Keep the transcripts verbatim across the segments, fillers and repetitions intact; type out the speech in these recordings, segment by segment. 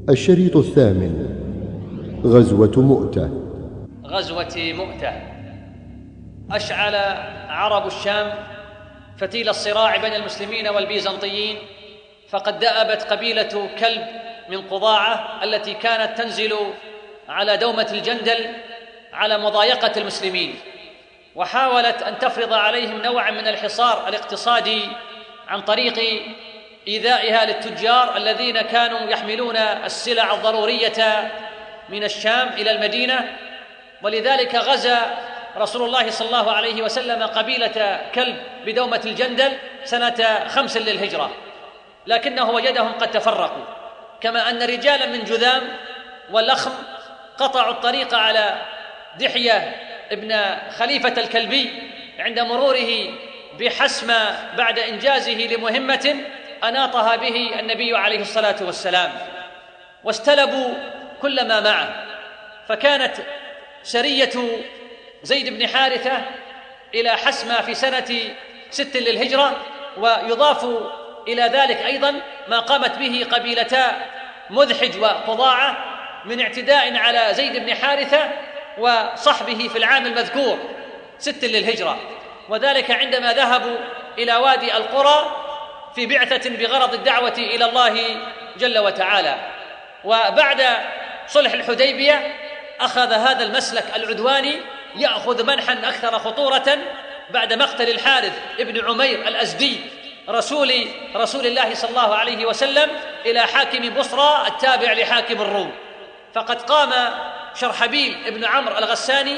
الشريط الثامن: غزوة مؤتة. غزوة مؤتة. أشعل عرب الشام فتيل الصراع بين المسلمين والبيزنطيين، فقد دأبت قبيلة كلب من قضاعة التي كانت تنزل على دومة الجندل على مضايقة المسلمين، وحاولت أن تفرض عليهم نوعا من الحصار الاقتصادي عن طريق إيذائها للتجار الذين كانوا يحملون السلع الضرورية من الشام إلى المدينة. ولذلك غزا رسول الله صلى الله عليه وسلم قبيلة كلب بدومة الجندل سنة خمس للهجرة، لكنه وجدهم قد تفرقوا، كما أن رجالا من جذام واللخم قطعوا الطريق على دحية ابن خليفة الكلبي عند مروره بحسمة بعد إنجازه لمهمة أناطها به النبي عليه الصلاة والسلام، واستلبوا كل ما معه. فكانت سرية زيد بن حارثة إلى حسمة في سنة ست للهجرة، ويضاف إلى ذلك أيضا ما قامت به قبيلتا مذحج وقضاعة من اعتداء على زيد بن حارثة وصحبه في العام المذكور ست للهجرة، وذلك عندما ذهبوا إلى وادي القرى في بعثة بغرض الدعوة إلى الله جل وتعالى. وبعد صلح الحديبية أخذ هذا المسلك العدواني يأخذ منحا أكثر خطورة بعد مقتل الحارث ابن عمير الأزدي رسول رسول الله صلى الله عليه وسلم إلى حاكم بصرى التابع لحاكم الروم. فقد قام شرحبيل ابن عمرو الغساني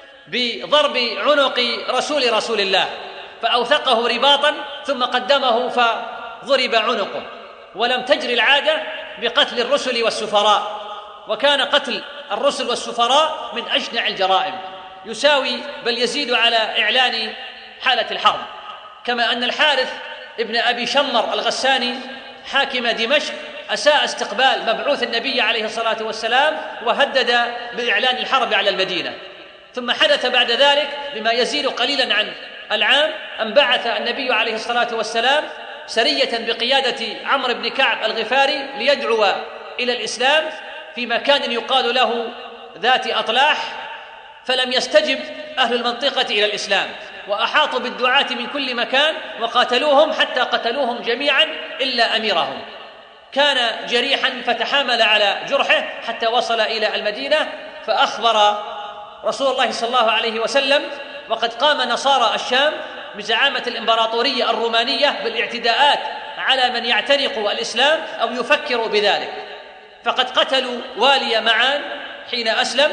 بضرب عنق رسول رسول الله، فأوثقه رباطا ثم قدمه فضرب عنقه. ولم تجري العادة بقتل الرسل والسفراء، وكان قتل الرسل والسفراء من أشنع الجرائم، يساوي بل يزيد على إعلان حالة الحرب. كما أن الحارث ابن أبي شمر الغساني حاكم دمشق أساء استقبال مبعوث النبي عليه الصلاة والسلام وهدد بإعلان الحرب على المدينة. ثم حدث بعد ذلك بما يزيد قليلا عن العام أن بعث النبي عليه الصلاة والسلام سرية بقيادة عمرو بن كعب الغفاري ليدعو إلى الإسلام في مكان يقال له ذات أطلاح، فلم يستجب أهل المنطقة إلى الإسلام، وأحاطوا بالدعاة من كل مكان وقاتلوهم حتى قتلوهم جميعا إلا أميرهم. كان جريحا فتحامل على جرحه حتى وصل إلى المدينة، فأخبر رسول الله صلى الله عليه وسلم، وقد قام نصارى الشام بزعامة الإمبراطورية الرومانية بالاعتداءات على من يعتنق الإسلام أو يفكر بذلك، فقد قتلوا والي معان حين أسلم،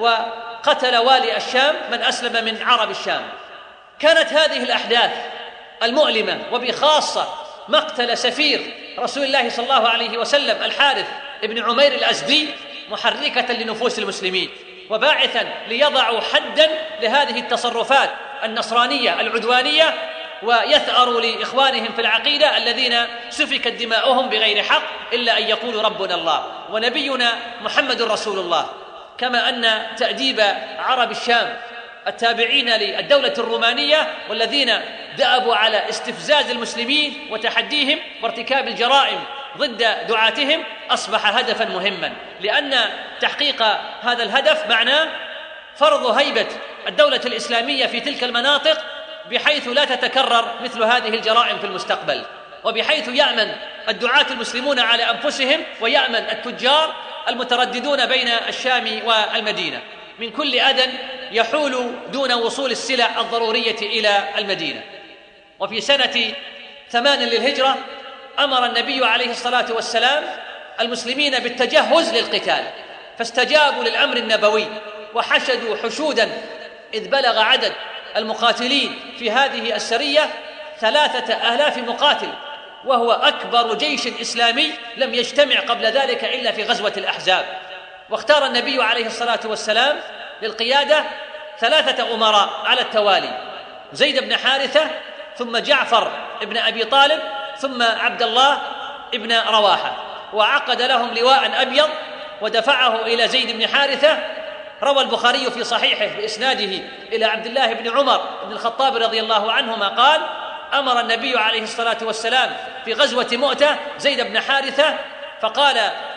وقتل والي الشام من أسلم من عرب الشام. كانت هذه الأحداث المؤلمة، وبخاصة مقتل سفير رسول الله صلى الله عليه وسلم الحارث ابن عمير الأزدي، محركة لنفوس المسلمين وباعثا ليضعوا حدا لهذه التصرفات النصرانية العدوانية، ويثأروا لإخوانهم في العقيدة الذين سفكت دماؤهم بغير حق إلا أن يقولوا ربنا الله ونبينا محمد رسول الله. كما أن تأديب عرب الشام التابعين للدولة الرومانية والذين دأبوا على استفزاز المسلمين وتحديهم وارتكاب الجرائم ضد دعاتهم أصبح هدفا مهما، لأن تحقيق هذا الهدف معناه فرض هيبة الدولة الإسلامية في تلك المناطق بحيث لا تتكرر مثل هذه الجرائم في المستقبل، وبحيث يأمن الدعاة المسلمون على أنفسهم ويأمن التجار المترددون بين الشام والمدينة من كل أذى يحول دون وصول السلع الضرورية إلى المدينة. وفي سنة ثمان للهجرة أمر النبي عليه الصلاة والسلام المسلمين بالتجهز للقتال، فاستجابوا للأمر النبوي وحشدوا حشودا، إذ بلغ عدد المقاتلين في هذه السرية ثلاثة آلاف مقاتل، وهو أكبر جيش إسلامي لم يجتمع قبل ذلك إلا في غزوة الأحزاب. واختار النبي عليه الصلاة والسلام للقيادة ثلاثة أمراء على التوالي: زيد بن حارثة، ثم جعفر بن أبي طالب، ثم عبد الله بن رواحة، وعقد لهم لواء أبيض ودفعه إلى زيد بن حارثة. روى البخاري في صحيحه بإسناده إلى عبد الله بن عمر بن الخطاب رضي الله عنهما قال: أمر النبي عليه الصلاة والسلام في غزوة مؤتة زيد بن حارثة فقال: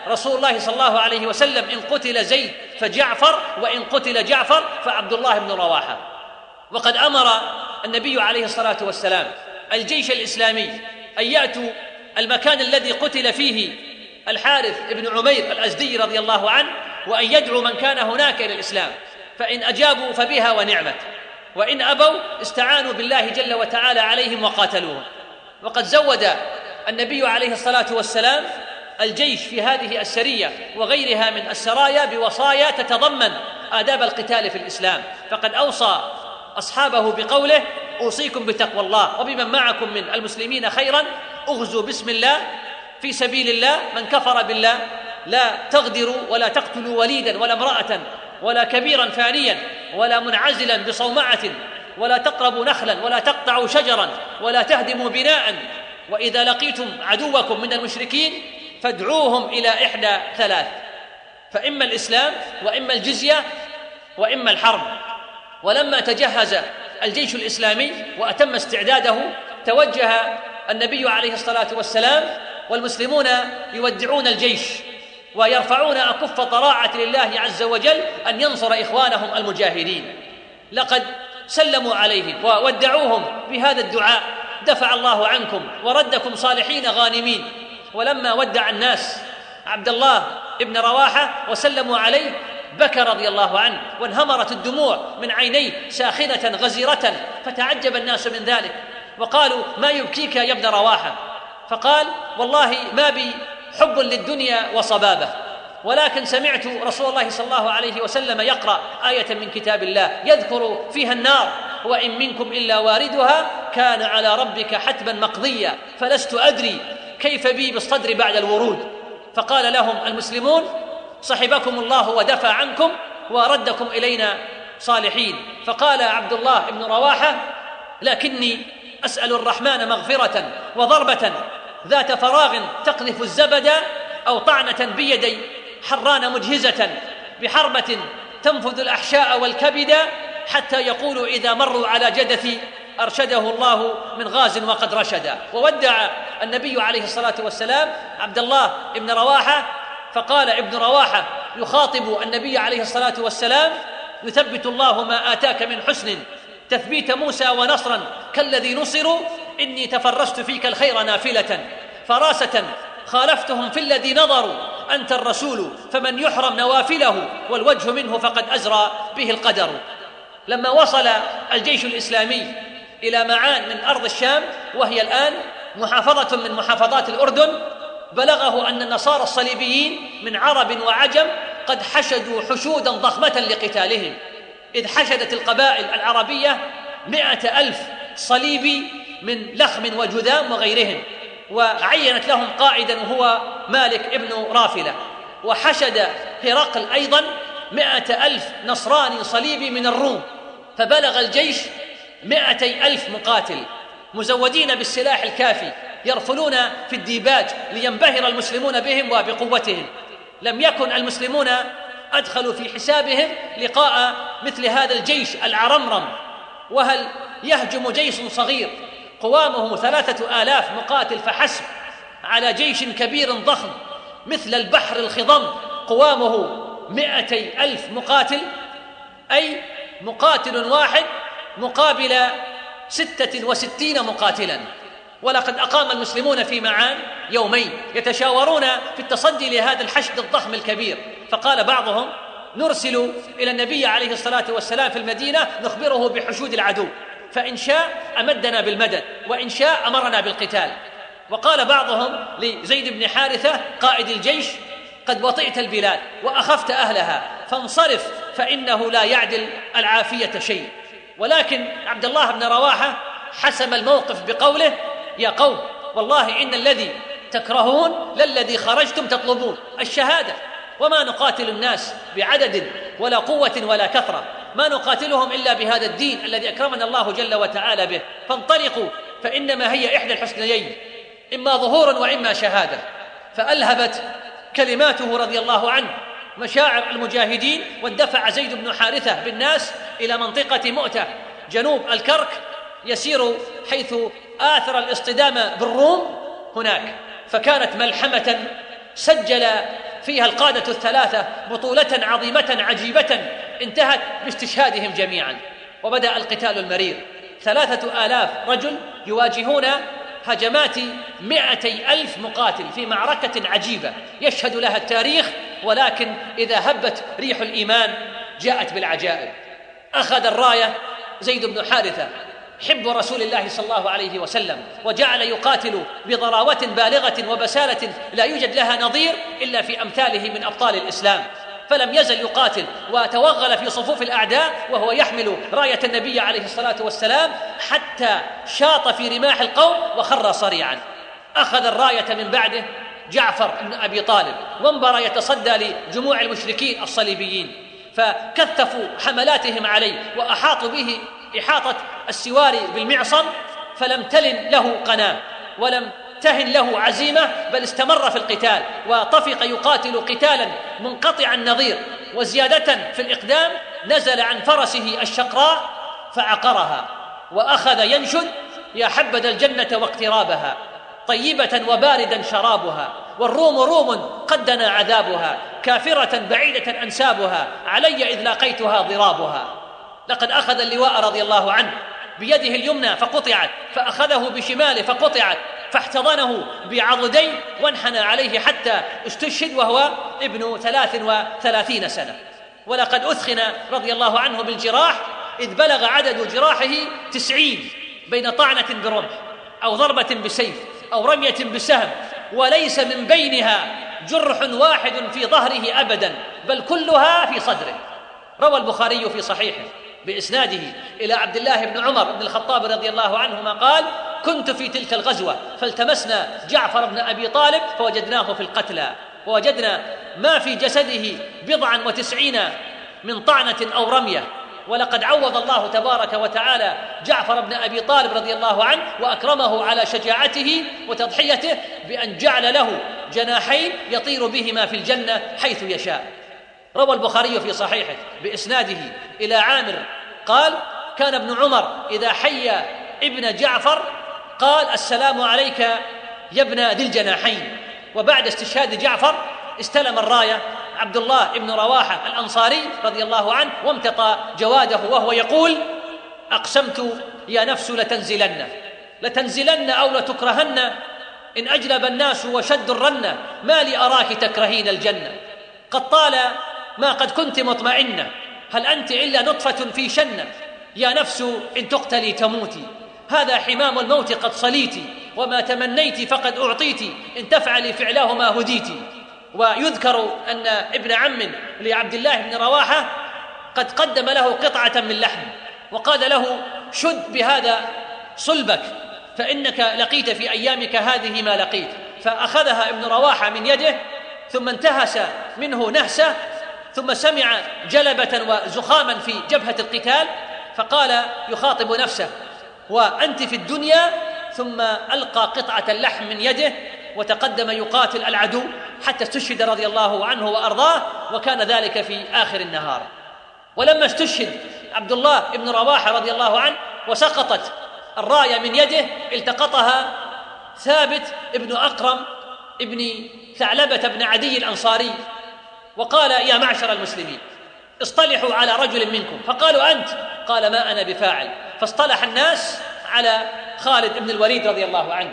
رسول الله صلى الله عليه وسلم: إن قتل زيد فجعفر، وإن قتل جعفر فعبد الله بن رواحة. وقد أمر النبي عليه الصلاة والسلام الجيش الإسلامي أن يأتوا المكان الذي قتل فيه الحارث بن عمير الأزدي رضي الله عنه، وأن يدعو من كان هناك إلى الإسلام، فإن أجابوا فبها ونعمت، وإن أبوا استعانوا بالله جل وتعالى عليهم وقاتلوهم. وقد زود النبي عليه الصلاة والسلام الجيش في هذه السرية وغيرها من السرايا بوصايا تتضمن آداب القتال في الإسلام، فقد أوصى أصحابه بقوله: أوصيكم بتقوى الله وبمن معكم من المسلمين خيرا، اغزوا بسم الله في سبيل الله، من كفر بالله لا تغدروا ولا تقتلوا وليدا ولا امرأة ولا كبيرا فانيا ولا منعزلا بصومعة، ولا تقربوا نخلا ولا تقطعوا شجرا ولا تهدموا بناء، وإذا لقيتم عدوكم من المشركين فادعوهم إلى إحدى ثلاث: فإما الإسلام وإما الجزية وإما الحرب. ولما تجهز الجيش الإسلامي وأتم استعداده توجه النبي عليه الصلاة والسلام والمسلمون يودعون الجيش ويرفعون أكف طراعة لله عز وجل أن ينصر إخوانهم المجاهدين. لقد سلموا عليهم وودعوهم بهذا الدعاء: دفع الله عنكم وردكم صالحين غانمين. ولما ودع الناس عبد الله ابن رواحة وسلموا عليه بكى رضي الله عنه، وانهمرت الدموع من عينيه ساخنة غزيرة، فتعجب الناس من ذلك وقالوا: ما يبكيك يا ابن رواحة؟ فقال: والله ما بي حب للدنيا وصبابة، ولكن سمعت رسول الله صلى الله عليه وسلم يقرأ آية من كتاب الله يذكر فيها النار: وإن منكم إلا واردها كان على ربك حتما مقضيا، فلست أدري كيف بي بالصدر بعد الورود. فقال لهم المسلمون: صحبكم الله ودفع عنكم وردكم إلينا صالحين. فقال عبد الله بن رواحة: لكني أسأل الرحمن مغفرة وضربة ذات فراغ تقذف الزبد، أو طعنة بيدي حران مجهزة بحربة تنفذ الأحشاء والكبد، حتى يقولوا إذا مروا على جدثي أرشده الله من غاز وقد رشدا. وودع النبي عليه الصلاة والسلام عبد الله بن رواحة، فقال ابن رواحة يخاطب النبي عليه الصلاة والسلام: يثبت الله ما آتاك من حسن تثبيت موسى ونصرا كالذي نصروا، إني تفرست فيك الخير نافلة فراسة خالفتهم في الذي نظروا، أنت الرسول فمن يحرم نوافله، والوجه منه فقد أزرى به القدر. لما وصل الجيش الإسلامي إلى معان من أرض الشام، وهي الآن محافظة من محافظات الأردن، بلغه أن النصارى الصليبيين من عرب وعجم قد حشدوا حشودا ضخمة لقتالهم، إذ حشدت القبائل العربية مئة ألف صليبي من لخم وجذام وغيرهم، وعينت لهم قائدا وهو مالك ابن رافلة، وحشد هرقل أيضا مئة ألف نصراني صليبي من الروم، فبلغ الجيش مئتي ألف مقاتل مزودين بالسلاح الكافي يرفلون في الديباج لينبهر المسلمون بهم وبقوتهم. لم يكن المسلمون أدخلوا في حسابهم لقاء مثل هذا الجيش العرمرم، وهل يهجم جيش صغير قوامه ثلاثة آلاف مقاتل فحسب على جيش كبير ضخم مثل البحر الخضم قوامه مئتي ألف مقاتل؟ أي مقاتل واحد مقابل ستة وستين مقاتلا. ولقد أقام المسلمون في معان يومين يتشاورون في التصدي لهذا الحشد الضخم الكبير، فقال بعضهم: نرسل إلى النبي عليه الصلاة والسلام في المدينة نخبره بحشود العدو، فإن شاء أمدنا بالمدد وإن شاء أمرنا بالقتال. وقال بعضهم لزيد بن حارثة قائد الجيش: قد وطئت البلاد وأخفت أهلها، فانصرف فإنه لا يعدل العافية شيء. ولكن عبد الله بن رواحة حسم الموقف بقوله: يا قوم، والله إن الذي تكرهون للذي خرجتم تطلبون الشهادة، وما نقاتل الناس بعدد ولا قوة ولا كثرة، ما نقاتلهم إلا بهذا الدين الذي أكرمنا الله جل وتعالى به، فانطلقوا فإنما هي إحدى الحسنيين، إما ظهور وإما شهادة. فألهبت كلماته رضي الله عنه مشاعر المجاهدين، واندفع زيد بن حارثة بالناس إلى منطقة مؤتة جنوب الكرك، يسير حيث آثر الاصطدام بالروم هناك. فكانت ملحمة سجل فيها القادة الثلاثة بطولة عظيمة عجيبة انتهت باستشهادهم جميعا، وبدأ القتال المرير. ثلاثة آلاف رجل يواجهون هجمات مئتي ألف مقاتل في معركة عجيبة يشهد لها التاريخ، ولكن إذا هبت ريح الإيمان جاءت بالعجائب. أخذ الراية زيد بن حارثة حب رسول الله صلى الله عليه وسلم، وجعل يقاتل بضراوة بالغة وبسالة لا يوجد لها نظير إلا في أمثاله من أبطال الإسلام، فلم يزل يقاتل وتوغل في صفوف الأعداء وهو يحمل راية النبي عليه الصلاة والسلام، حتى شاط في رماح القوم وخر صريعا. أخذ الراية من بعده جعفر بن أبي طالب، وانبر يتصدى لجموع المشركين الصليبيين، فكثفوا حملاتهم عليه وأحاطوا به إحاطة السوار بالمعصم، فلم تلن له قناة ولم تهن له عزيمة، بل استمر في القتال وطفق يقاتل قتالا منقطع النظير. وزيادة في الإقدام نزل عن فرسه الشقراء فعقرها، وأخذ ينشد: يا حبذا الجنة واقترابها، طيبة وباردا شرابها، والروم روم قد دنا عذابها، كافرة بعيدة أنسابها، علي إذ لاقيتها ضرابها. لقد أخذ اللواء رضي الله عنه بيده اليمنى فقطعت، فأخذه بشماله فقطعت، فاحتضنه بعضدين وانحنى عليه حتى استشهد وهو ابن ثلاث وثلاثين سنة. ولقد أثخن رضي الله عنه بالجراح، إذ بلغ عدد جراحه تسعين، بين طعنة برمح أو ضربة بسيف أو رمية بسهم، وليس من بينها جرح واحد في ظهره أبدا، بل كلها في صدره. روى البخاري في صحيحه بإسناده إلى عبد الله بن عمر بن الخطاب رضي الله عنهما قال: كنت في تلك الغزوة فالتمسنا جعفر بن أبي طالب فوجدناه في القتلى، ووجدنا ما في جسده بضعا وتسعين من طعنة أو رمية. ولقد عوض الله تبارك وتعالى جعفر بن أبي طالب رضي الله عنه وأكرمه على شجاعته وتضحيته بأن جعل له جناحين يطير بهما في الجنة حيث يشاء. روى البخاري في صحيحه بإسناده إلى عامر قال: كان ابن عمر إذا حي ابن جعفر قال: السلام عليك يا ابن ذي الجناحين. وبعد استشهاد جعفر استلم الراية عبد الله بن رواحة الأنصاري رضي الله عنه، وامتطى جواده وهو يقول: أقسمت يا نفس لتنزلن لتنزلن أو لتكرهن، إن أجلب الناس وشد الرنة، ما لي أراك تكرهين الجنة، قد طال ما قد كنت مطمئنة، هل أنت إلا نطفة في شنة، يا نفس إن تقتلي تموتي، هذا حمام الموت قد صليتي، وما تمنيت فقد أعطيت، إن تفعلي فعله ما هديتي. ويذكر أن ابن عم لعبد الله بن رواحة قد قدم له قطعة من لحم وقال له: شد بهذا صلبك فإنك لقيت في أيامك هذه ما لقيت. فأخذها ابن رواحة من يده، ثم انتهس منه نهسة، ثم سمع جلبة وزخاما في جبهة القتال، فقال يخاطب نفسه: وأنت في الدنيا، ثم ألقى قطعة اللحم من يده وتقدم يقاتل العدو حتى استشهد رضي الله عنه وأرضاه، وكان ذلك في آخر النهار. ولما استشهد عبد الله بن رواحة رضي الله عنه وسقطت الراية من يده، التقطها ثابت ابن أقرم ابن ثعلبة بن عدي الأنصاري وقال: يا معشر المسلمين، اصطلحوا على رجل منكم. فقالوا: أنت؟ قال: ما أنا بفاعل. فاصطلح الناس على خالد بن الوليد رضي الله عنه،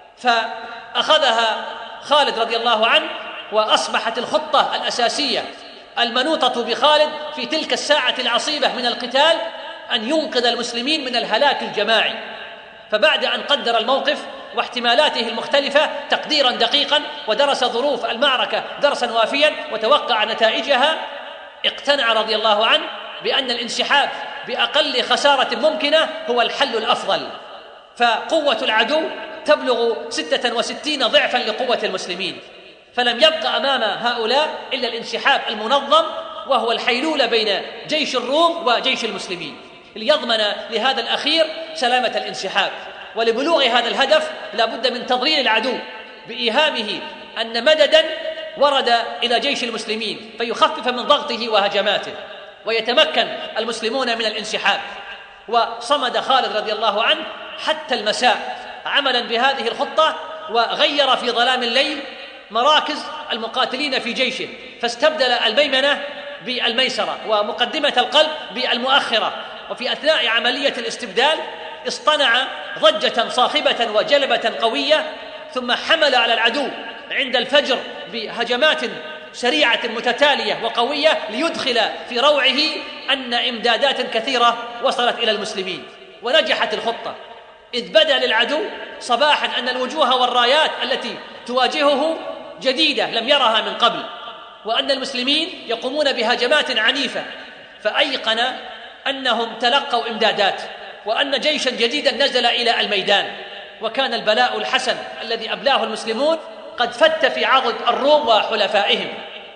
فأخذها خالد رضي الله عنه، وأصبحت الخطة الأساسية المنوطة بخالد في تلك الساعة العصيبة من القتال أن ينقذ المسلمين من الهلاك الجماعي. فبعد أن قدر الموقف واحتمالاته المختلفة تقديرا دقيقا، ودرس ظروف المعركة درسا وافيا وتوقع نتائجها، اقتنع رضي الله عنه بأن الانسحاب بأقل خسارة ممكنة هو الحل الأفضل، فقوة العدو تبلغ ستة وستين ضعفا لقوة المسلمين، فلم يبقى أمام هؤلاء إلا الانسحاب المنظم، وهو الحيلولة بين جيش الروم وجيش المسلمين، ليضمن لهذا الأخير سلامة الانسحاب. ولبلوغ هذا الهدف لا بد من تضليل العدو بإيهامه أن مددا ورد إلى جيش المسلمين فيخفف من ضغطه وهجماته، ويتمكن المسلمون من الانسحاب. وصمد خالد رضي الله عنه حتى المساء عملا بهذه الخطة، وغير في ظلام الليل مراكز المقاتلين في جيشه، فاستبدل الميمنة بالميسرة ومقدمة القلب بالمؤخرة. وفي أثناء عملية الاستبدال اصطنع ضجة صاخبة وجلبة قوية، ثم حمل على العدو عند الفجر بهجمات سريعة متتالية وقوية ليدخل في روعه أن إمدادات كثيرة وصلت إلى المسلمين. ونجحت الخطة، إذ بدا للعدو صباحا أن الوجوه والرايات التي تواجهه جديدة لم يرها من قبل، وأن المسلمين يقومون بهجمات عنيفة، فأيقن أنهم تلقوا إمدادات وأن جيشا جديدا نزل إلى الميدان. وكان البلاء الحسن الذي أبلاه المسلمون قد فت في عضد الروم وحلفائهم،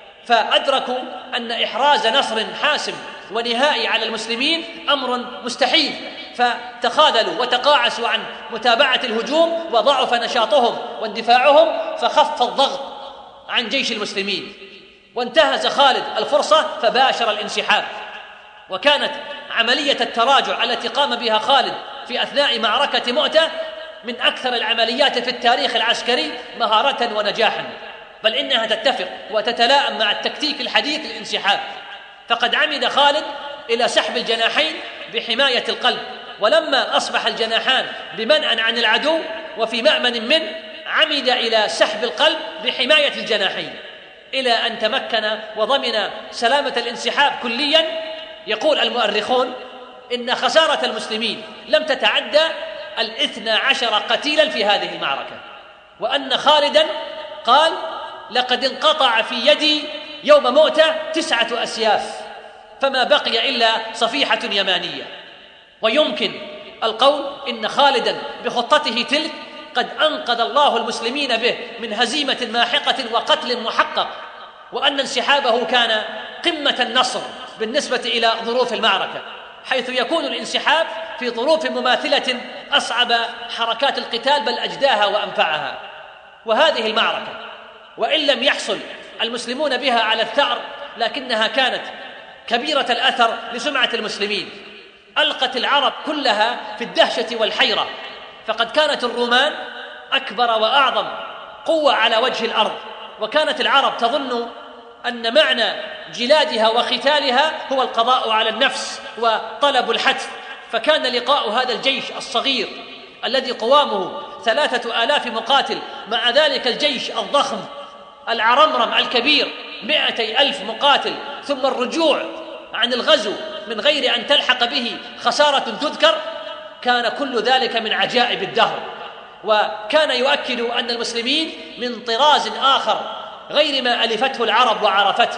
فأدركوا أن إحراز نصر حاسم ونهائي على المسلمين أمر مستحيل، فتخاذلوا وتقاعسوا عن متابعة الهجوم، وضعف نشاطهم واندفاعهم، فخف الضغط عن جيش المسلمين، وانتهز خالد الفرصة فباشر الانسحاب. وكانت عملية التراجع التي قام بها خالد في أثناء معركة مؤتة من أكثر العمليات في التاريخ العسكري مهارة ونجاحا، بل إنها تتفق وتتلائم مع التكتيك الحديث للانسحاب. فقد عمد خالد إلى سحب الجناحين بحماية القلب، ولما أصبح الجناحان بمنأ عن العدو وفي مأمن منه، عمد إلى سحب القلب بحماية الجناحين، إلى أن تمكن وضمن سلامة الانسحاب كليا. يقول المؤرخون إن خسارة المسلمين لم تتعدى الاثنى عشر قتيلا في هذه المعركة، وأن خالدا قال: لقد انقطع في يدي يوم مؤتة تسعة أسياف، فما بقي إلا صفيحة يمانية. ويمكن القول إن خالدا بخطته تلك قد أنقذ الله المسلمين به من هزيمة ماحقة وقتل محقق، وأن انسحابه كان قمة النصر بالنسبة إلى ظروف المعركة، حيث يكون الانسحاب في ظروف مماثلة أصعب حركات القتال بل أجداها وأنفعها. وهذه المعركة وإن لم يحصل المسلمون بها على الثأر، لكنها كانت كبيرة الأثر لسمعة المسلمين، ألقت العرب كلها في الدهشة والحيرة. فقد كانت الرومان أكبر وأعظم قوة على وجه الأرض، وكانت العرب تظن أن معنى جلادها وختالها هو القضاء على النفس وطلب الحتف. فكان لقاء هذا الجيش الصغير الذي قوامه ثلاثة آلاف مقاتل مع ذلك الجيش الضخم العرمرم الكبير مئتي ألف مقاتل، ثم الرجوع عن الغزو من غير أن تلحق به خسارة تذكر، كان كل ذلك من عجائب الدهر. وكان يؤكد أن المسلمين من طراز آخر غير ما ألفته العرب وعرفته،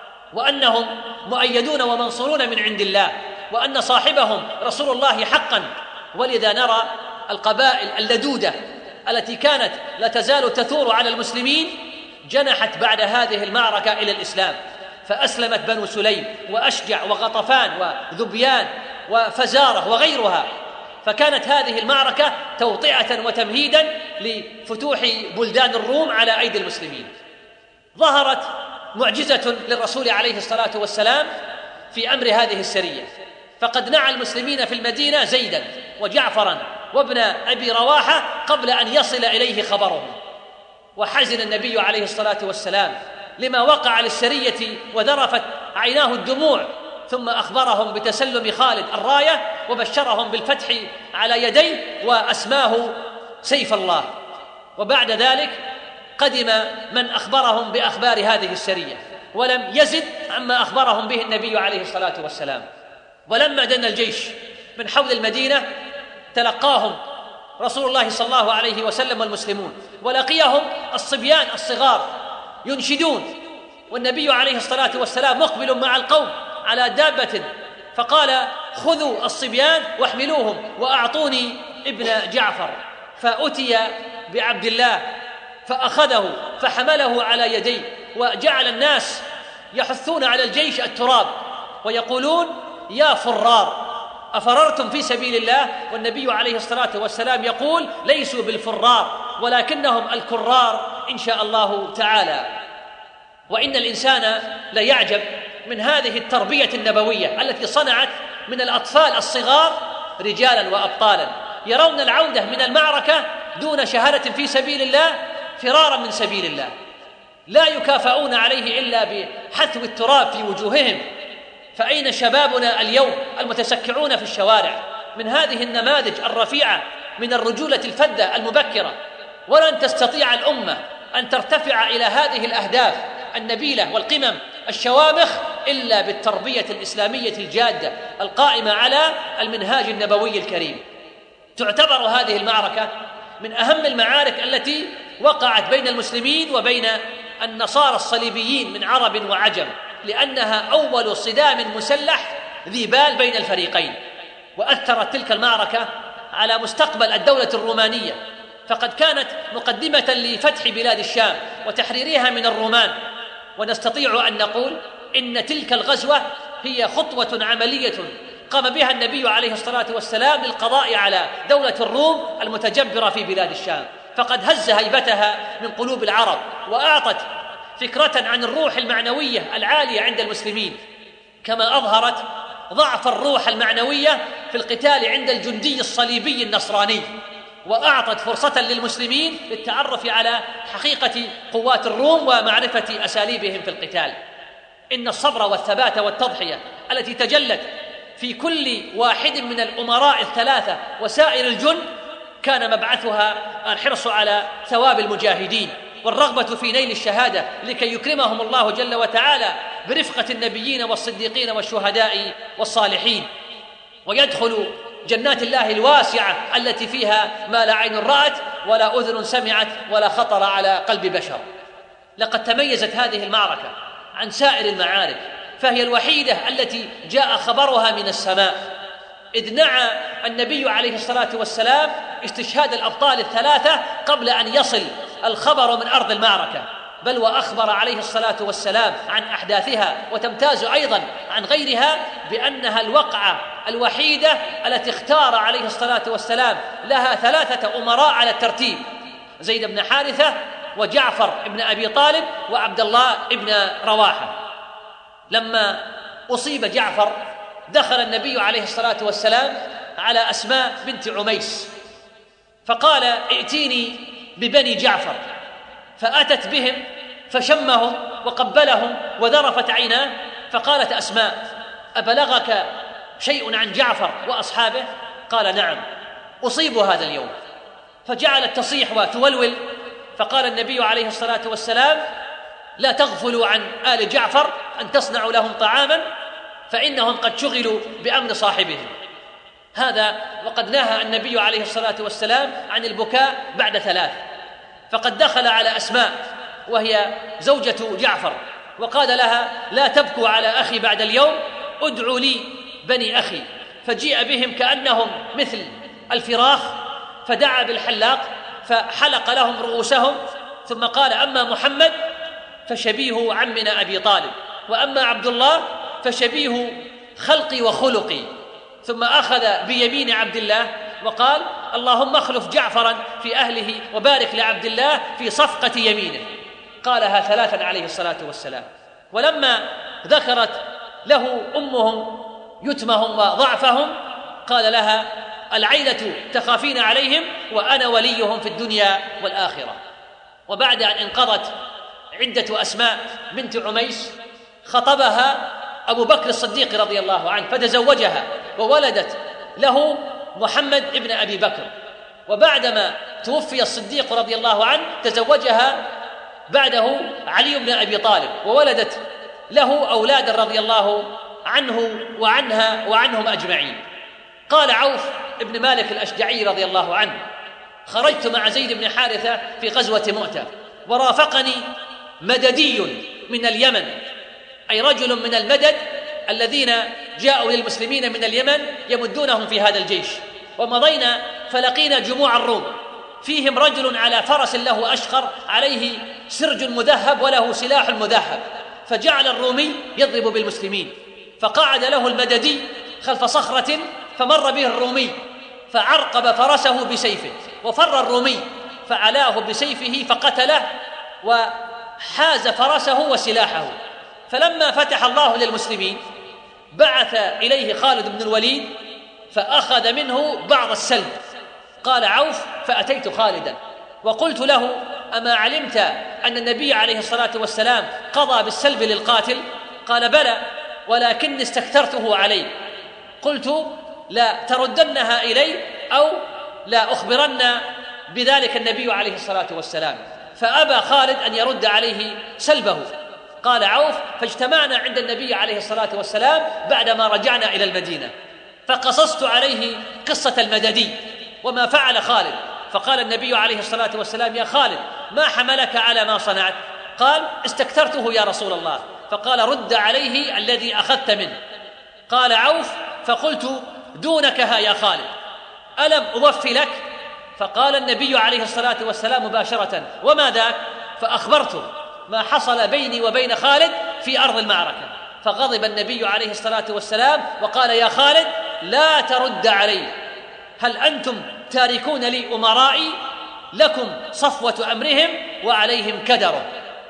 وأنهم مؤيدون ومنصورون من عند الله، وأن صاحبهم رسول الله حقا. ولذا نرى القبائل اللدودة التي كانت لا تزال تثور على المسلمين جنحت بعد هذه المعركة إلى الإسلام، فأسلمت بنو سليم وأشجع وغطفان وذبيان وفزارة وغيرها. فكانت هذه المعركة توطئة وتمهيدا لفتوح بلدان الروم على أيدي المسلمين. ظهرت معجزة للرسول عليه الصلاة والسلام في أمر هذه السرية، فقد نعى المسلمين في المدينة زيدا وجعفرا وابن أبي رواحة قبل أن يصل إليه خبرهم، وحزن النبي عليه الصلاة والسلام لما وقع للسرية وذرفت عيناه الدموع، ثم أخبرهم بتسلم خالد الراية وبشرهم بالفتح على يديه وأسماه سيف الله. وبعد ذلك قدم من أخبرهم بأخبار هذه السرية، ولم يزد عما أخبرهم به النبي عليه الصلاة والسلام. ولما دنا الجيش من حول المدينة تلقاهم رسول الله صلى الله عليه وسلم والمسلمون، ولقيهم الصبيان الصغار ينشدون، والنبي عليه الصلاة والسلام مقبل مع القوم على دابة، فقال: خذوا الصبيان واحملوهم وأعطوني ابن جعفر. فأتي بعبد الله فأخذه فحمله على يديه، وجعل الناس يحثون على الجيش التراب ويقولون: يا فرار، أفررتم في سبيل الله؟ والنبي عليه الصلاة والسلام يقول: ليسوا بالفرار ولكنهم الكرار إن شاء الله تعالى. وإن الإنسان ليعجب من هذه التربية النبوية التي صنعت من الأطفال الصغار رجالا وأبطالا يرون العودة من المعركة دون شهادة في سبيل الله فرارا من سبيل الله. لا يكافئون عليه إلا بحثو التراب في وجوههم. فأين شبابنا اليوم المتسكعون في الشوارع من هذه النماذج الرفيعة من الرجولة الفذة المبكرة؟ ولن تستطيع الأمة أن ترتفع إلى هذه الأهداف النبيلة والقمم الشوامخ إلا بالتربية الإسلامية الجادة القائمة على المنهاج النبوي الكريم. تعتبر هذه المعركة من أهم المعارك التي وقعت بين المسلمين وبين النصارى الصليبيين من عرب وعجم، لأنها أول صدام مسلح ذي بال بين الفريقين. وأثرت تلك المعركة على مستقبل الدولة الرومانية، فقد كانت مقدمة لفتح بلاد الشام وتحريرها من الرومان. ونستطيع أن نقول إن تلك الغزوة هي خطوة عملية قام بها النبي عليه الصلاة والسلام للقضاء على دولة الروم المتجبرة في بلاد الشام، فقد هز هيبتها من قلوب العرب، وأعطت فكرة عن الروح المعنوية العالية عند المسلمين، كما أظهرت ضعف الروح المعنوية في القتال عند الجندي الصليبي النصراني، وأعطت فرصة للمسلمين للتعرف على حقيقة قوات الروم ومعرفة أساليبهم في القتال. إن الصبر والثبات والتضحية التي تجلت في كل واحد من الأمراء الثلاثة وسائر الجند كان مبعثها الحرص على ثواب المجاهدين والرغبة في نيل الشهادة لكي يكرمهم الله جل وتعالى برفقة النبيين والصديقين والشهداء والصالحين، ويدخل جنات الله الواسعة التي فيها ما لا عين رأت ولا أذن سمعت ولا خطر على قلب بشر. لقد تميزت هذه المعركة عن سائر المعارك، فهي الوحيدة التي جاء خبرها من السماء، إذ نعى النبي عليه الصلاة والسلام استشهاد الأبطال الثلاثة قبل أن يصل الخبر من أرض المعركة، بل وأخبر عليه الصلاة والسلام عن أحداثها، وتمتاز أيضا عن غيرها بأنها الوقعة الوحيدة التي اختار عليه الصلاة والسلام لها ثلاثة أمراء على الترتيب: زيد بن حارثة وجعفر بن أبي طالب وعبد الله بن رواحة. لما أصيب جعفر دخل النبي عليه الصلاة والسلام على أسماء بنت عميس فقال: ائتيني ببني جعفر، فأتت بهم فشمهم وقبلهم وذرفت عيناه، فقالت أسماء: أبلغك شيء عن جعفر وأصحابه؟ قال: نعم، أصيبوا هذا اليوم. فجعلت تصيح وتولول، فقال النبي عليه الصلاة والسلام: لا تغفلوا عن آل جعفر أن تصنعوا لهم طعاما فإنهم قد شغلوا بأمر صاحبهم. هذا وقد نهى النبي عليه الصلاة والسلام عن البكاء بعد ثلاث، فقد دخل على أسماء وهي زوجة جعفر وقال لها: لا تبكوا على أخي بعد اليوم، ادعوا لي بني أخي. فجيء بهم كأنهم مثل الفراخ، فدعا بالحلاق فحلق لهم رؤوسهم، ثم قال: أما محمد فشبيه عمنا أبي طالب، وأما عبد الله فشبيه خلقي وخلقي. ثم أخذ بيمين عبد الله وقال: اللهم اخلف جعفرا في أهله وبارك لعبد الله في صفقة يمينه. قالها ثلاثا عليه الصلاة والسلام. ولما ذكرت له أمهم يتمهم وضعفهم قال لها: العيلة تخافين عليهم وأنا وليهم في الدنيا والآخرة. وبعد أن انقضت عدة أسماء بنت عميس خطبها أبو بكر الصديق رضي الله عنه فتزوجها، وولدت له محمد ابن أبي بكر. وبعدما توفي الصديق رضي الله عنه تزوجها بعده علي بن أبي طالب، وولدت له أولادا رضي الله عنه وعنها وعنهم أجمعين. قال عوف ابن مالك الأشجعي رضي الله عنه: خرجت مع زيد بن حارثة في غزوة مؤتة، ورافقني مددي من اليمن، أي رجل من المدد الذين جاءوا للمسلمين من اليمن يمدونهم في هذا الجيش. ومضينا فلقينا جموع الروم، فيهم رجل على فرس له أشقر عليه سرج مذهب وله سلاح مذهب، فجعل الرومي يضرب بالمسلمين، فقعد له المددي خلف صخرة، فمر به الرومي فعرقب فرسه بسيفه، وفر الرومي فعلاه بسيفه فقتله وحاز فرسه وسلاحه. فلما فتح الله للمسلمين بعث إليه خالد بن الوليد فأخذ منه بعض السلب. قال عوف: فأتيت خالدا وقلت له: أما علمت أن النبي عليه الصلاة والسلام قضى بالسلب للقاتل؟ قال بلى، ولكني استكثرته علي. قلت لا تردنها إلي أو لا أخبرن بذلك النبي عليه الصلاة والسلام. فأبى خالد أن يرد عليه سلبه. قال عوف: فاجتمعنا عند النبي عليه الصلاة والسلام بعدما رجعنا إلى المدينة، فقصصت عليه قصة المددي وما فعل خالد. فقال النبي عليه الصلاة والسلام: يا خالد، ما حملك على ما صنعت؟ قال: استكثرته يا رسول الله. فقال: رد عليه الذي أخذت منه. قال عوف: فقلت: دونكها يا خالد، ألم أوفي لك؟ فقال النبي عليه الصلاة والسلام مباشرة: وما ذاك؟ فأخبرته ما حصل بيني وبين خالد في أرض المعركة. فغضب النبي عليه الصلاة والسلام وقال: يا خالد، لا ترد علي، هل أنتم تاركون لي أمرائي؟ لكم صفوة أمرهم وعليهم كدر.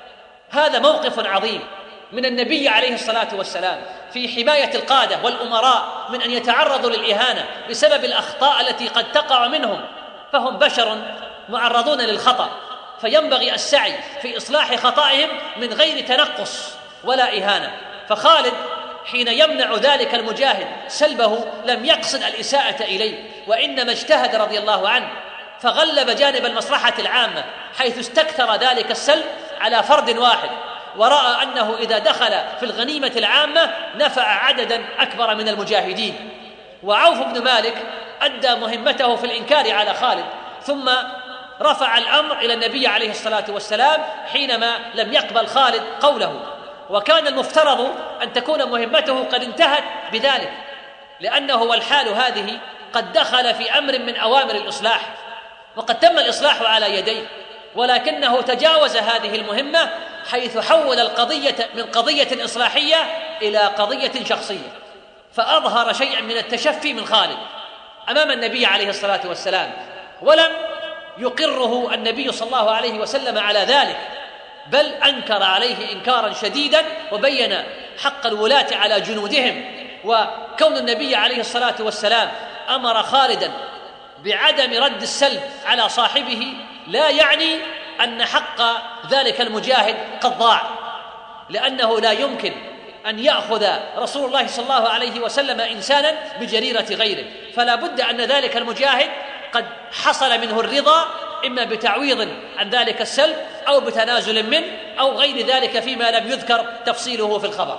هذا موقف عظيم من النبي عليه الصلاة والسلام في حماية القادة والأمراء من أن يتعرضوا للإهانة بسبب الأخطاء التي قد تقع منهم، فهم بشر معرضون للخطأ، فينبغي السعي في إصلاح خطائهم من غير تنقص ولا إهانة. فخالد حين يمنع ذلك المجاهد سلبه لم يقصد الإساءة إليه، وإنما اجتهد رضي الله عنه فغلب جانب المصلحة العامة، حيث استكثر ذلك السلب على فرد واحد، ورأى أنه إذا دخل في الغنيمة العامة نفع عددا أكبر من المجاهدين. وعوف بن مالك أدى مهمته في الإنكار على خالد، ثم رفع الأمر إلى النبي عليه الصلاة والسلام حينما لم يقبل خالد قوله، وكان المفترض أن تكون مهمته قد انتهت بذلك، لأنه والحال هذه قد دخل في أمر من أوامر الإصلاح، وقد تم الإصلاح على يديه، ولكنه تجاوز هذه المهمة حيث حول القضية من قضية إصلاحية إلى قضية شخصية، فأظهر شيئا من التشفي من خالد أمام النبي عليه الصلاة والسلام، ولم يقره النبي صلى الله عليه وسلم على ذلك، بل أنكر عليه إنكارا شديدا وبين حق الولاة على جنودهم. وكون النبي عليه الصلاة والسلام أمر خالدا بعدم رد السلب على صاحبه لا يعني أن حق ذلك المجاهد قد ضاع، لأنه لا يمكن أن يأخذ رسول الله صلى الله عليه وسلم إنسانا بجريرة غيره، فلا بد أن ذلك المجاهد قد حصل منه الرضا، إما بتعويض عن ذلك السلب أو بتنازل منه أو غير ذلك فيما لم يذكر تفصيله في الخبر.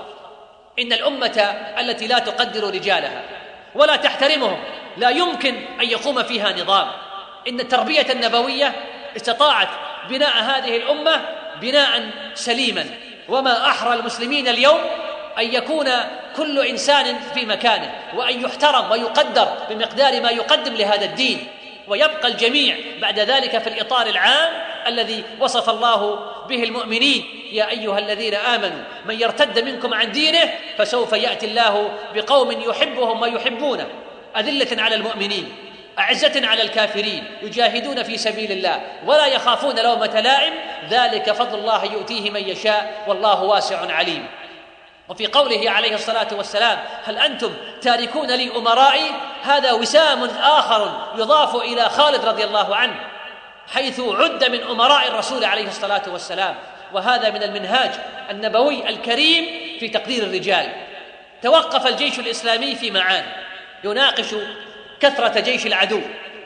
إن الأمة التي لا تقدر رجالها ولا تحترمهم لا يمكن أن يقوم فيها نظام. إن التربية النبوية استطاعت بناء هذه الأمة بناء سليما، وما أحرى المسلمين اليوم أن يكون كل إنسان في مكانه، وأن يحترم ويقدر بمقدار ما يقدم لهذا الدين، ويبقى الجميع بعد ذلك في الإطار العام الذي وصف الله به المؤمنين: يا أيها الذين آمنوا من يرتد منكم عن دينه فسوف يأتي الله بقوم يحبهم ويحبونه، أذلة على المؤمنين أعزة على الكافرين يجاهدون في سبيل الله ولا يخافون لومة لائم، ذلك فضل الله يؤتيه من يشاء والله واسع عليم. وفي قوله عليه الصلاة والسلام: هل أنتم تاركون لي أمرائي؟ هذا وسام آخر يضاف إلى خالد رضي الله عنه، حيث عد من أمراء الرسول عليه الصلاة والسلام، وهذا من المنهاج النبوي الكريم في تقدير الرجال. توقف الجيش الإسلامي في معان يناقش كثرة جيش العدو،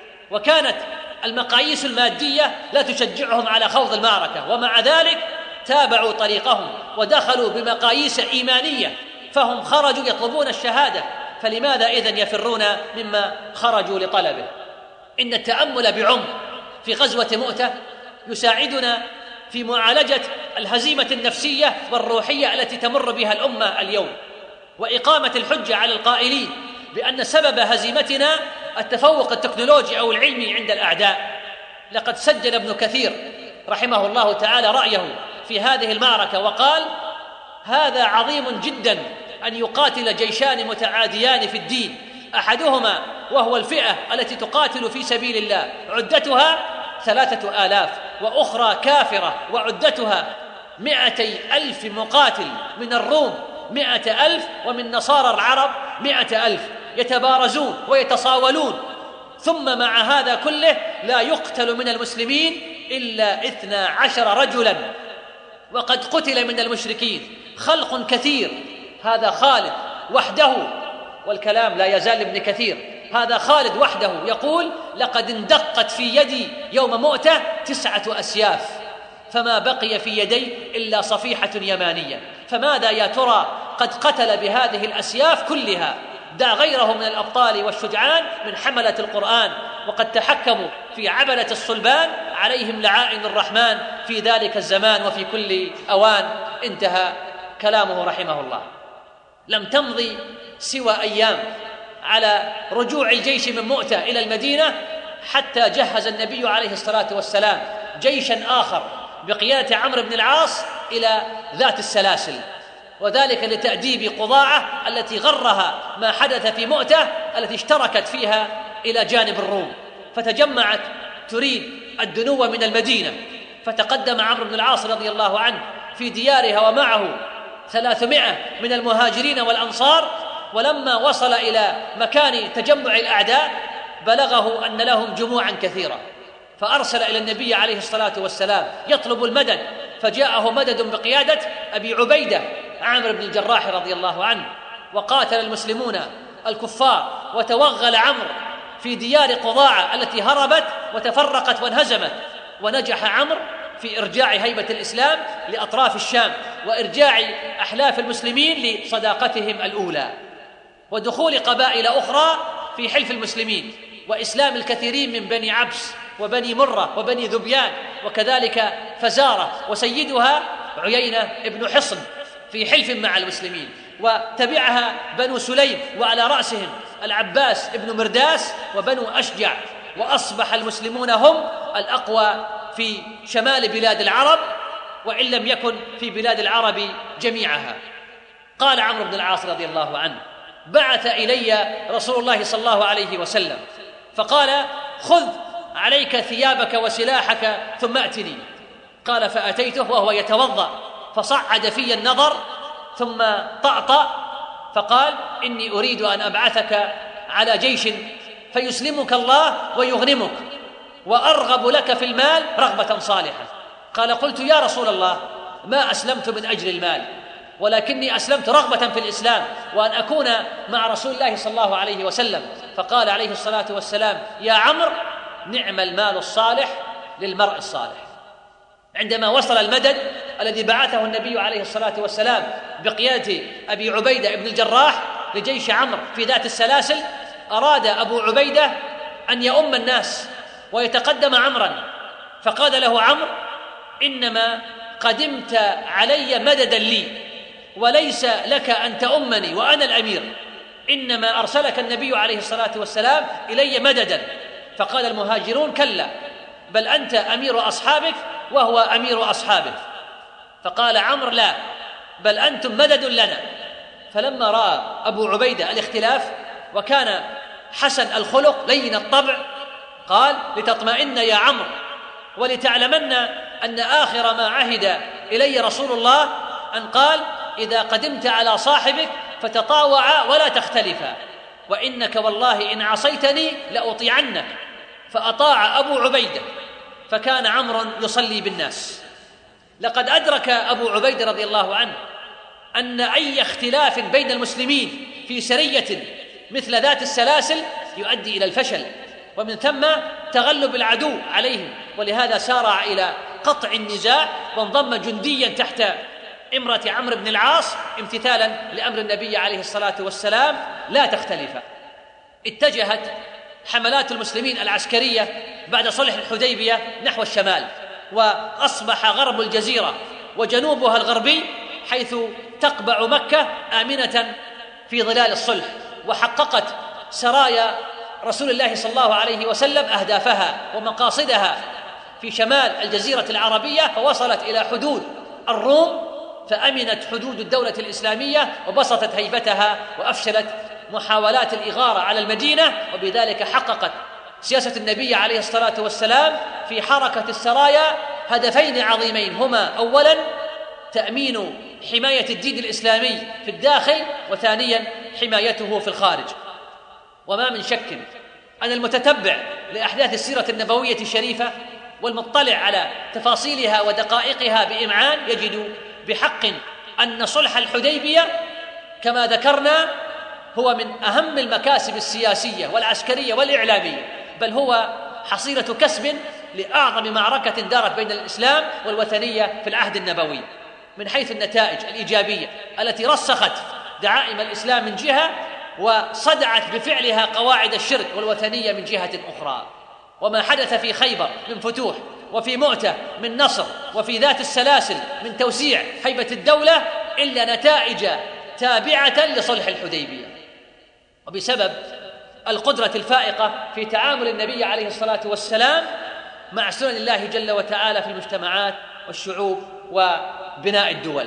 وكانت المقاييس المادية لا تشجعهم على خوض المعركة، ومع ذلك تابعوا طريقهم ودخلوا بمقاييس إيمانية، فهم خرجوا يطلبون الشهادة، فلماذا إذن يفرون مما خرجوا لطلبه؟ إن التأمل بعمق في غزوة مؤتة يساعدنا في معالجة الهزيمة النفسية والروحية التي تمر بها الأمة اليوم، وإقامة الحجة على القائلين بأن سبب هزيمتنا التفوق التكنولوجي أو العلمي عند الأعداء. لقد سجل ابن كثير رحمه الله تعالى رأيه في هذه المعركة وقال: هذا عظيم جدا أن يقاتل جيشان متعاديان في الدين، أحدهما وهو الفئة التي تقاتل في سبيل الله عدتها ثلاثة آلاف، وأخرى كافرة وعدتها مئتي ألف مقاتل، من الروم مئة ألف ومن نصارى العرب مئة ألف، يتبارزون ويتصاولون، ثم مع هذا كله لا يقتل من المسلمين إلا اثنا عشر رجلا، وقد قتل من المشركين خلق كثير. هذا خالد وحده، والكلام لا يزال ابن كثير، هذا خالد وحده يقول: لقد اندقت في يدي يوم مؤتة تسعة أسياف، فما بقي في يدي إلا صفيحة يمانية، فماذا يا ترى قد قتل بهذه الأسياف كلها؟ دع غيره من الأبطال والشجعان من حملة القرآن، وقد تحكموا في عبلة الصلبان، عليهم لعائن الرحمن في ذلك الزمان وفي كل أوان. انتهى كلامه رحمه الله. لم تمضي سوى أيام على رجوع الجيش من مؤتة إلى المدينة حتى جهز النبي عليه الصلاة والسلام جيشا آخر بقيادة عمرو بن العاص إلى ذات السلاسل، وذلك لتأديب قضاعة التي غرها ما حدث في مؤتة التي اشتركت فيها إلى جانب الروم، فتجمعت تريد الدنو من المدينة. فتقدم عمرو بن العاص رضي الله عنه في ديارها ومعه ثلاثمائة من المهاجرين والأنصار، ولما وصل إلى مكان تجمع الأعداء بلغه أن لهم جموعا كثيرة، فأرسل إلى النبي عليه الصلاة والسلام يطلب المدد، فجاءه مدد بقيادة أبي عبيدة عامر بن الجراح رضي الله عنه، وقاتل المسلمون الكفار، وتوغل عمرو في ديار قضاعة التي هربت وتفرقت وانهزمت، ونجح عمرو في إرجاع هيبة الإسلام لأطراف الشام، وإرجاع أحلاف المسلمين لصداقتهم الأولى، ودخول قبائل أخرى في حلف المسلمين، وإسلام الكثيرين من بني عبس وبني مرة وبني ذبيان، وكذلك فزارة وسيدها عيينة ابن حصن في حلف مع المسلمين، وتبعها بنو سليم وعلى رأسهم العباس ابن مرداس وبنو أشجع، وأصبح المسلمون هم الأقوى في شمال بلاد العرب، وإن لم يكن في بلاد العرب جميعها. قال عمرو بن العاص رضي الله عنه: بعث إلي رسول الله صلى الله عليه وسلم فقال: خذ عليك ثيابك وسلاحك ثم أتني. قال: فأتيته وهو يتوضأ، فصعد في النظر ثم طأطأ، فقال: إني أريد أن أبعثك على جيش فيسلمك الله ويغنمك، وأرغب لك في المال رغبة صالحة. قال: قلت يا رسول الله ما أسلمت من أجل المال، ولكني أسلمت رغبة في الإسلام وأن أكون مع رسول الله صلى الله عليه وسلم. فقال عليه الصلاة والسلام: يا عمرو، نعم المال الصالح للمرء الصالح. عندما وصل المدد الذي بعثه النبي عليه الصلاة والسلام بقيادة أبي عبيدة ابن الجراح لجيش عمرو في ذات السلاسل، أراد أبو عبيدة أن يؤم الناس ويتقدم عمرا، فقال له عمرو: إنما قدمت علي مددا لي، وليس لك أن تؤمني وأنا الأمير، إنما أرسلك النبي عليه الصلاة والسلام إلي مددا. فقال المهاجرون: كلا، بل أنت أمير أصحابك وهو أمير أصحابه. فقال عمرو: لا، بل أنتم مدد لنا. فلما رأى أبو عبيدة الاختلاف، وكان حسن الخلق لين الطبع، قال: لتطمئن يا عمرو، ولتعلمن أن آخر ما عهد إلي رسول الله أن قال: إذا قدمت على صاحبك فتطاوعا ولا تختلفا، وإنك والله إن عصيتني لأطيعنك. فأطاع أبو عبيدة، فكان عمرو يصلي بالناس. لقد أدرك أبو عبيدة رضي الله عنه أن أي اختلاف بين المسلمين في سرية مثل ذات السلاسل يؤدي إلى الفشل، ومن ثم تغلب العدو عليهم، ولهذا سارع إلى قطع النزاع وانضم جنديا تحت إمرة عمرو بن العاص امتثالا لأمر النبي عليه الصلاة والسلام: لا تختلفا. اتجهت حملات المسلمين العسكرية بعد صلح الحديبية نحو الشمال، وأصبح غرب الجزيرة وجنوبها الغربي حيث تقبع مكة آمنة في ظلال الصلح، وحققت سرايا رسول الله صلى الله عليه وسلم أهدافها ومقاصدها في شمال الجزيرة العربية، فوصلت إلى حدود الروم، فأمنت حدود الدولة الإسلامية وبسطت هيبتها، وأفشلت محاولات الإغارة على المدينة، وبذلك حققت سياسة النبي عليه الصلاة والسلام في حركة السرايا هدفين عظيمين، هما أولاً تأمين حماية الدين الإسلامي في الداخل، وثانياً حمايته في الخارج. وما من شك أن المتتبع لأحداث السيرة النبوية الشريفة والمطلع على تفاصيلها ودقائقها بإمعان يجد بحق أن صلح الحديبية كما ذكرنا هو من أهم المكاسب السياسية والعسكرية والإعلامية، بل هو حصيلة كسب لأعظم معركة دارت بين الإسلام والوثنية في العهد النبوي من حيث النتائج الإيجابية التي رسخت دعائم الإسلام من جهة وصدعت بفعلها قواعد الشرك والوثنية من جهة أخرى. وما حدث في خيبر من فتوح، وفي مؤتة من نصر، وفي ذات السلاسل من توسيع هيبة الدولة إلا نتائج تابعة لصلح الحديبية، وبسبب القدرة الفائقة في تعامل النبي عليه الصلاة والسلام مع سنن الله جل وتعالى في المجتمعات والشعوب وبناء الدول.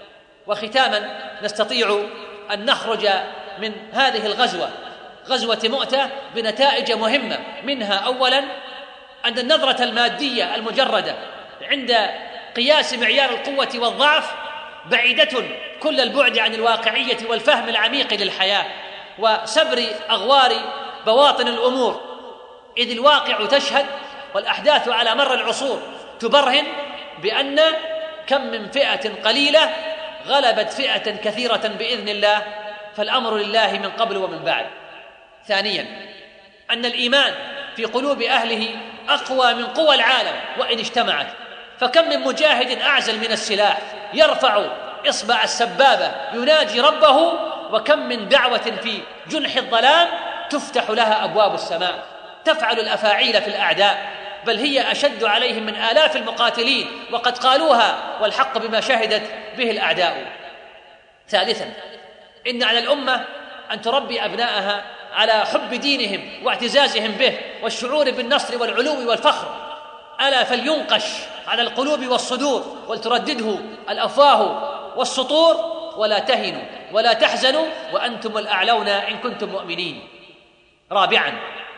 وختاما نستطيع أن نخرج من هذه الغزوة غزوة مؤتة بنتائج مهمة، منها أولا أن النظرة المادية المجردة عند قياس معيار القوة والضعف بعيدة كل البعد عن الواقعية والفهم العميق للحياة وسبر أغوار بواطن الأمور، إذ الواقع تشهد والأحداث على مر العصور تبرهن بأن كم من فئة قليلة غلبت فئة كثيرة بإذن الله، فالأمر لله من قبل ومن بعد. ثانيا أن الإيمان في قلوب أهله أقوى من قوى العالم وإن اجتمعت، فكم من مجاهد أعزل من السلاح يرفع إصبع السبابة يناجي ربه، وكم من دعوة في جنح الظلام تفتح لها أبواب السماء تفعل الأفاعيل في الأعداء، بل هي أشد عليهم من آلاف المقاتلين وقد قالوها والحق بما شهدت به الأعداء. ثالثا إن على الأمة أن تربي أبنائها على حب دينهم واعتزازهم به والشعور بالنصر والعلو والفخر، ألا فلينقش على القلوب والصدور ولتردده الأفواه والسطور، ولا تهنوا ولا تحزنوا وأنتم الأعلون إن كنتم مؤمنين. رابعا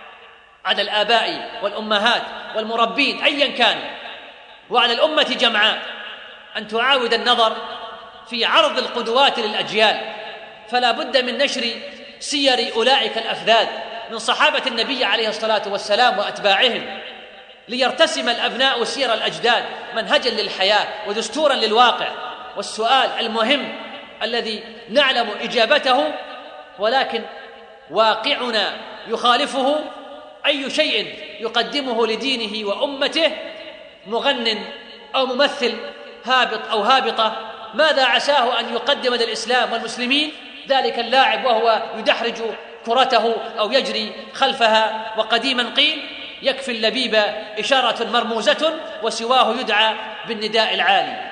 على الآباء والأمهات والمربين أيا كان وعلى الأمة جمعاء أن تعاود النظر في عرض القدوات للأجيال، فلا بد من نشر سير أولئك الأفذاذ من صحابة النبي عليه الصلاة والسلام وأتباعهم، ليرتسم الأبناء سير الأجداد منهجا للحياة ودستورا للواقع. والسؤال المهم الذي نعلم إجابته ولكن واقعنا يخالفه: أي شيء يقدمه لدينه وأمته مغن أو ممثل هابط أو هابطة، ماذا عساه أن يقدم للإسلام والمسلمين ذلك اللاعب وهو يدحرج كرته أو يجري خلفها؟ وقديما قيل: يكفي اللبيب إشارة مرموزة وسواه يدعى بالنداء العالي.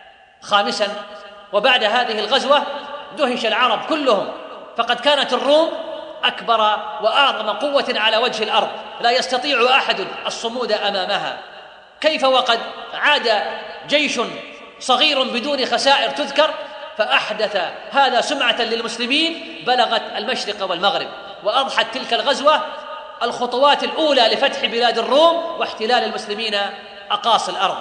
خامسا وبعد هذه الغزوة دهش العرب كلهم، فقد كانت الروم أكبر وأعظم قوة على وجه الأرض لا يستطيع أحد الصمود أمامها، كيف وقد عاد جيش صغير بدون خسائر تذكر، فأحدث هذا سمعة للمسلمين بلغت المشرق والمغرب، وأضحت تلك الغزوة الخطوات الأولى لفتح بلاد الروم واحتلال المسلمين أقاصي الأرض.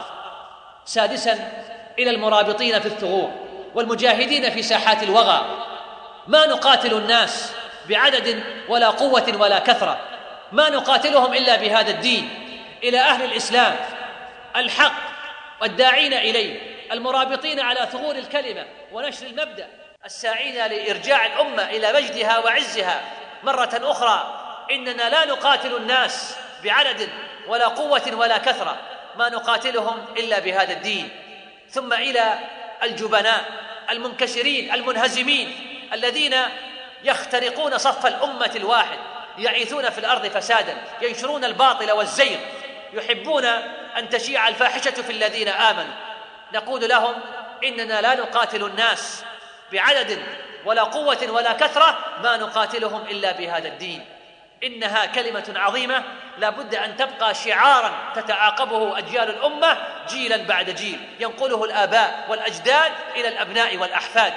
سادسا إلى المرابطين في الثغور والمجاهدين في ساحات الوغى: ما نقاتل الناس بعدد ولا قوة ولا كثرة، ما نقاتلهم إلا بهذا الدين. إلى أهل الإسلام الحق والداعين إليه المرابطين على ثغور الكلمة ونشر المبدأ الساعين لإرجاع الأمة إلى مجدها وعزها مرة أخرى: إننا لا نقاتل الناس بعدد ولا قوة ولا كثرة، ما نقاتلهم إلا بهذا الدين. ثم إلى الجبناء المنكسرين المنهزمين الذين يخترقون صف الأمة الواحد، يعيثون في الأرض فسادا، ينشرون الباطل والزيغ، يحبون أن تشيع الفاحشة في الذين آمنوا، نقول لهم: إننا لا نقاتل الناس بعدد ولا قوة ولا كثرة، ما نقاتلهم إلا بهذا الدين. إنها كلمة عظيمة لا بد أن تبقى شعاراً تتعاقبه أجيال الأمة جيلاً بعد جيل، ينقله الآباء والأجداد إلى الأبناء والأحفاد،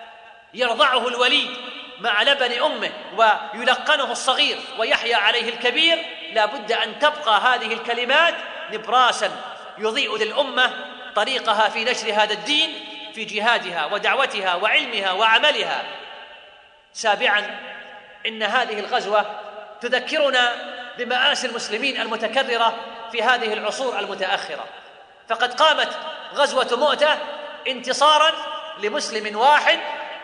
يرضعه الوليد مع لبن أمه ويلقنه الصغير ويحيا عليه الكبير. لا بد أن تبقى هذه الكلمات نبراساً يضيء للأمة طريقها في نشر هذا الدين في جهادها ودعوتها وعلمها وعملها. سابعاً إن هذه الغزوة تذكرنا بمآسي المسلمين المتكررة في هذه العصور المتأخرة. فقد قامت غزوة مؤتة انتصارا لمسلم واحد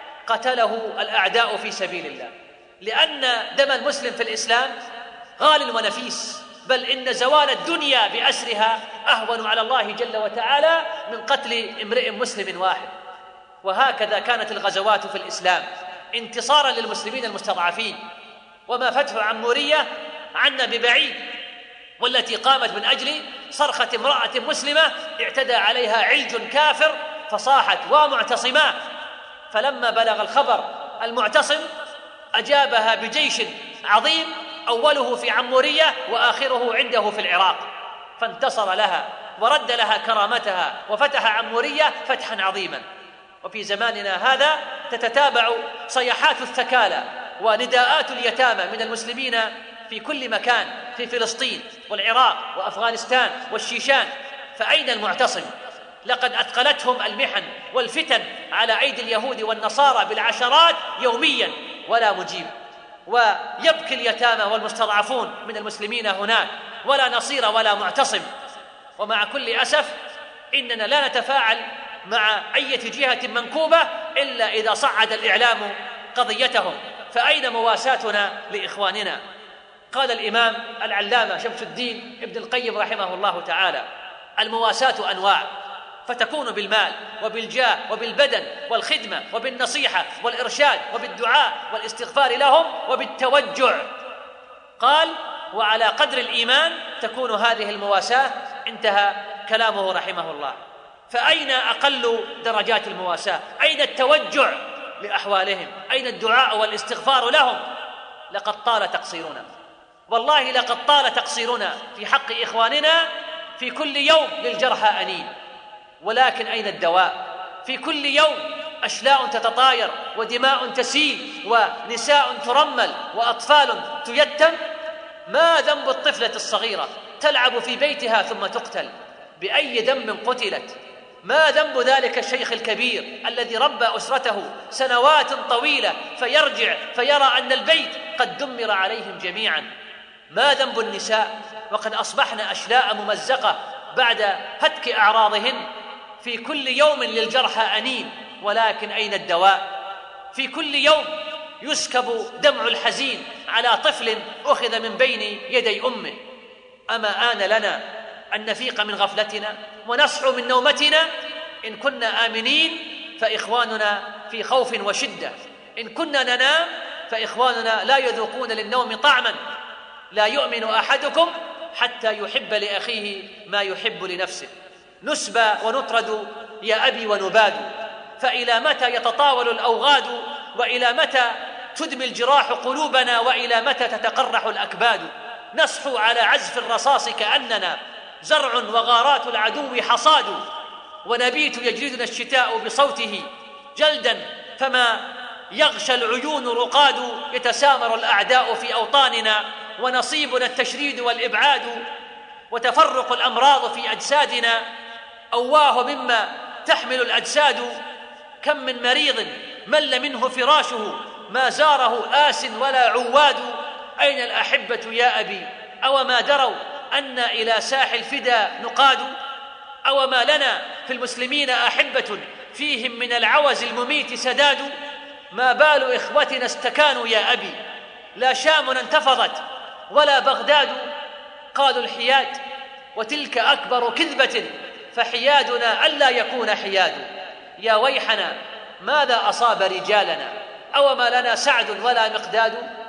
قتله الأعداء في سبيل الله، لأن دم المسلم في الإسلام غال ونفيس، بل إن زوال الدنيا بأسرها أهون على الله جل وتعالى من قتل امرئ مسلم واحد. وهكذا كانت الغزوات في الإسلام انتصارا للمسلمين المستضعفين. وما فتح عمورية عنا ببعيد، والتي قامت من أجل صرخة امرأة مسلمة اعتدى عليها علج كافر فصاحت ومعتصما، فلما بلغ الخبر المعتصم أجابها بجيش عظيم أوله في عمورية وآخره عنده في العراق، فانتصر لها ورد لها كرامتها وفتح عمورية فتحا عظيما. وفي زماننا هذا تتتابع صيحات الثكالى ونداءات اليتامى من المسلمين في كل مكان، في فلسطين والعراق وأفغانستان والشيشان، فأين المعتصم؟ لقد أثقلتهم المحن والفتن على أيدي اليهود والنصارى بالعشرات يوميا ولا مجيب، ويبكي اليتامى والمستضعفون من المسلمين هناك ولا نصير ولا معتصم. ومع كل أسف إننا لا نتفاعل مع أي جهة منكوبة إلا إذا صعد الإعلام قضيتهم، فأين مواساتنا لإخواننا؟ قال الإمام العلامة شمس الدين ابن القيم رحمه الله تعالى: المواساة أنواع، فتكون بالمال وبالجاه وبالبدن والخدمة وبالنصيحة والإرشاد وبالدعاء والاستغفار لهم وبالتوجع. قال: وعلى قدر الإيمان تكون هذه المواساة. انتهى كلامه رحمه الله. فأين أقل درجات المواساة؟ أين التوجع لأحوالهم؟ أين الدعاء والاستغفار لهم؟ لقد طال تقصيرنا، والله لقد طال تقصيرنا في حق إخواننا. في كل يوم للجرحى أنين، ولكن أين الدواء؟ في كل يوم أشلاء تتطاير ودماء تسيل ونساء ترمل وأطفال تيتم. ما ذنب الطفلة الصغيرة تلعب في بيتها ثم تقتل؟ بأي ذنب قتلت؟ ما ذنب ذلك الشيخ الكبير الذي ربى أسرته سنوات طويلة فيرجع فيرى أن البيت قد دمر عليهم جميعا؟ ما ذنب النساء وقد أصبحن أشلاء ممزقة بعد هتك أعراضهن؟ في كل يوم للجرحى أنين، ولكن أين الدواء؟ في كل يوم يسكب دمع الحزين على طفل أخذ من بين يدي أمه. أما آن لنا أن نفيق من غفلتنا ونصحو من نومتنا؟ إن كنا آمنين فإخواننا في خوف وشدة، إن كنا ننام فإخواننا لا يذوقون للنوم طعما. لا يؤمن أحدكم حتى يحب لأخيه ما يحب لنفسه. نسبى ونطرد يا أبي ونباد، فإلى متى يتطاول الأوغاد؟ وإلى متى تدمي الجراح قلوبنا؟ وإلى متى تتقرح الأكباد؟ نصحو على عزف الرصاص كأننا زرع وغارات العدو حصاد، ونبيت يجلدنا الشتاء بصوته جلدا فما يغشى العيون رقاد. يتسامر الأعداء في أوطاننا ونصيبنا التشريد والإبعاد، وتفرق الأمراض في أجسادنا أواه مما تحمل الأجساد. كم من مريض مل منه فراشه ما زاره آس ولا عواد. أين الأحبة يا أبي؟ أو ما دروا أن إلى ساح الفدا نقاد؟ أو ما لنا في المسلمين أحبة فيهم من العوز المميت سداد؟ ما بال إخوتنا استكانوا يا أبي؟ لا شام انتفضت ولا بغداد. قالوا الحياد وتلك أكبر كذبة، فحيادنا ألا يكون حياد. يا ويحنا ماذا أصاب رجالنا؟ أو ما لنا سعد ولا مقداد؟